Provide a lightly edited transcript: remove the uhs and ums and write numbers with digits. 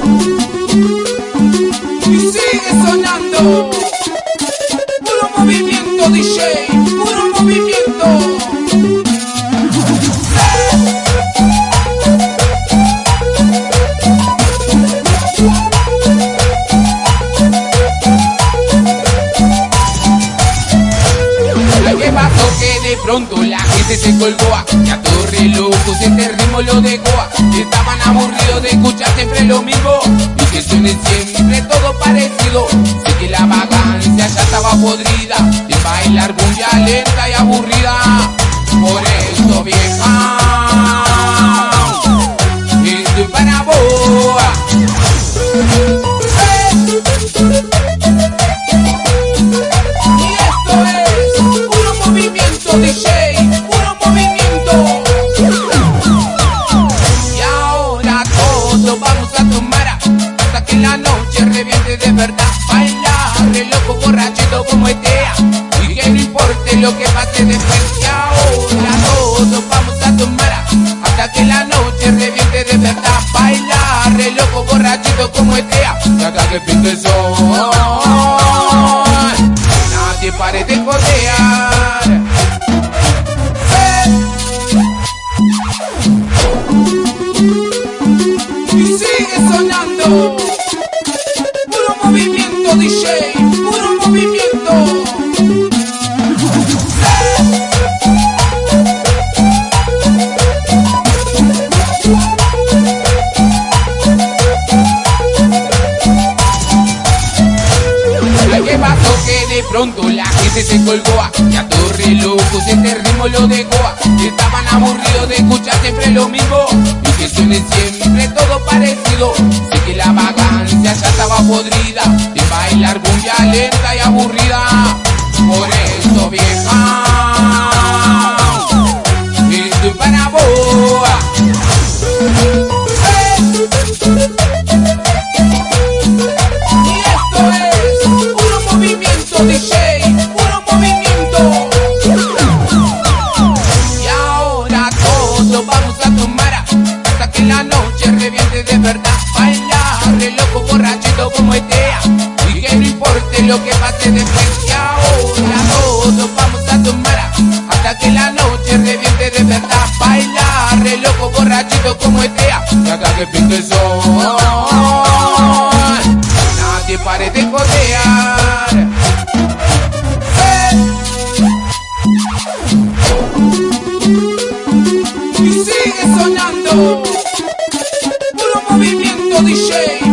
Y sigue sonando. Puro movimiento, DJ, puro movimiento. Lo que pasó que de pronto la gente se colgó y a todo re locos este ritmo lo dejó. Estaban aburridos de escuchar siempre lo mismo y que suene siempre todo parecido. Sé que la vagancia ya estaba podrida de bailar cumbia lenta y aburrida. Por eso, vieja, estoy para vos. Y esto es puro movimiento, DJ, puro movimiento. Y ahora todos vamos a tomar hasta que la noche reviente de verdad. Bailar de loco borrachito como Etea y que no importe lo que pase después. Y ahora todos vamos a tomar hasta que la noche reviente de verdad. Bailar de loco borrachito como Etea y hasta que pinte el sol. Nadie pare de jodear. Y sigue sonando. Puro movimiento, DJ, puro movimiento. Lo que pasó que de pronto la gente se colgó y a todo re locos este ritmo lo dejó. Estaban aburridos de escuchar siempre lo mismo y que suene siempre todo parecido. Sé que la vagancia ya estaba podrida de bailar cumbia lenta y aburrida. Por eso, vieja, estoy para vos. Y esto es puro movimiento, DJ, puro movimiento. Y ahora todos vamos a tomar hasta que la noche reviente de verdad. Bailar de loco borrachito como Etea y que no importe lo que pase después. Y ahora todos vamos a tomar hasta que la noche reviente de verdad. Bailar de loco borrachito como Etea y hasta que pinte el sol. Nadie pare de jodear. Y sigue sonando. Puro movimiento, DJ.